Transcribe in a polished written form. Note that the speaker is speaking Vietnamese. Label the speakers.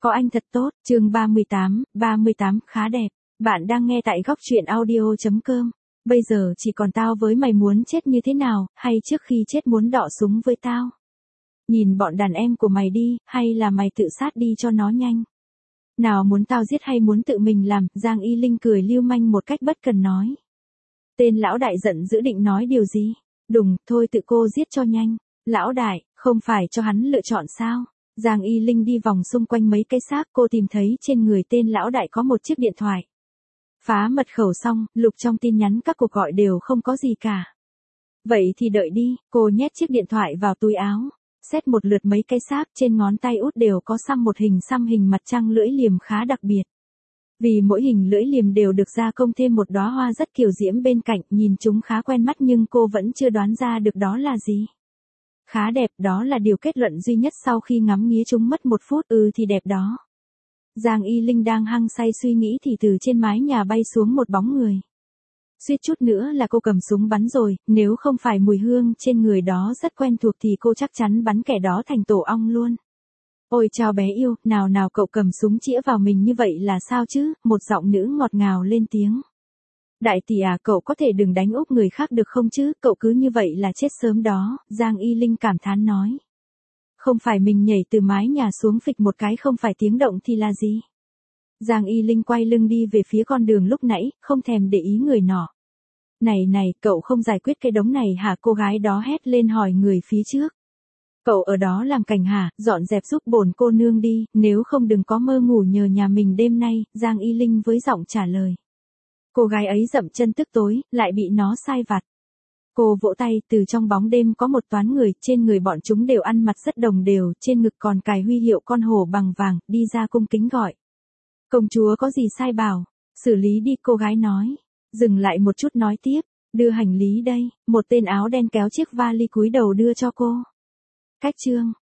Speaker 1: Có anh thật tốt, chương 38, khá đẹp. Bạn đang nghe tại góc truyện audio.com. Bây giờ chỉ còn tao với mày muốn chết như thế nào, hay trước khi chết muốn đọ súng với tao? Nhìn bọn đàn em của mày đi, hay là mày tự sát đi cho nó nhanh? Nào muốn tao giết hay muốn tự mình làm, Giang Y Linh cười lưu manh một cách bất cần nói. Tên lão đại giận dữ định nói điều gì? Đùng, thôi tự cô giết cho nhanh. Lão đại, không phải cho hắn lựa chọn sao? Giang Y Linh đi vòng xung quanh mấy cái xác, cô tìm thấy trên người tên lão đại có một chiếc điện thoại. Phá mật khẩu xong, lục trong tin nhắn các cuộc gọi đều không có gì cả. Vậy thì đợi đi, cô nhét chiếc điện thoại vào túi áo. Xét một lượt mấy cái xác, trên ngón tay út đều có xăm một xăm hình mặt trăng lưỡi liềm khá đặc biệt. Vì mỗi hình lưỡi liềm đều được gia công thêm một đóa hoa rất kiều diễm bên cạnh, nhìn chúng khá quen mắt nhưng cô vẫn chưa đoán ra được đó là gì. Khá đẹp, đó là điều kết luận duy nhất sau khi ngắm nghía chúng mất một phút. Thì đẹp đó. Giang Y Linh đang hăng say suy nghĩ thì từ trên mái nhà bay xuống một bóng người. Suýt chút nữa là cô cầm súng bắn rồi, nếu không phải mùi hương trên người đó rất quen thuộc thì cô chắc chắn bắn kẻ đó thành tổ ong luôn. Ôi chào bé yêu, nào cậu cầm súng chĩa vào mình như vậy là sao chứ? Một giọng nữ ngọt ngào lên tiếng. Đại tỷ à, cậu có thể đừng đánh úp người khác được không chứ, cậu cứ như vậy là chết sớm đó, Giang Y Linh cảm thán nói. Không phải mình nhảy từ mái nhà xuống phịch một cái không phải tiếng động thì là gì? Giang Y Linh quay lưng đi về phía con đường lúc nãy, không thèm để ý người nọ. Này, cậu không giải quyết cái đống này hả? Cô gái đó hét lên hỏi người phía trước. Cậu ở đó làm cảnh hả? Dọn dẹp giúp bổn cô nương đi, nếu không đừng có mơ ngủ nhờ nhà mình đêm nay, Giang Y Linh với giọng trả lời. Cô gái ấy dậm chân tức tối, lại bị nó sai vặt. Cô vỗ tay, từ trong bóng đêm có một toán người, trên người bọn chúng đều ăn mặc rất đồng đều, trên ngực còn cài huy hiệu con hổ bằng vàng, đi ra cung kính gọi. Công chúa có gì sai bảo, xử lý đi, cô gái nói. Dừng lại một chút nói tiếp, đưa hành lý đây, một tên áo đen kéo chiếc vali cúi đầu đưa cho cô. Cách chương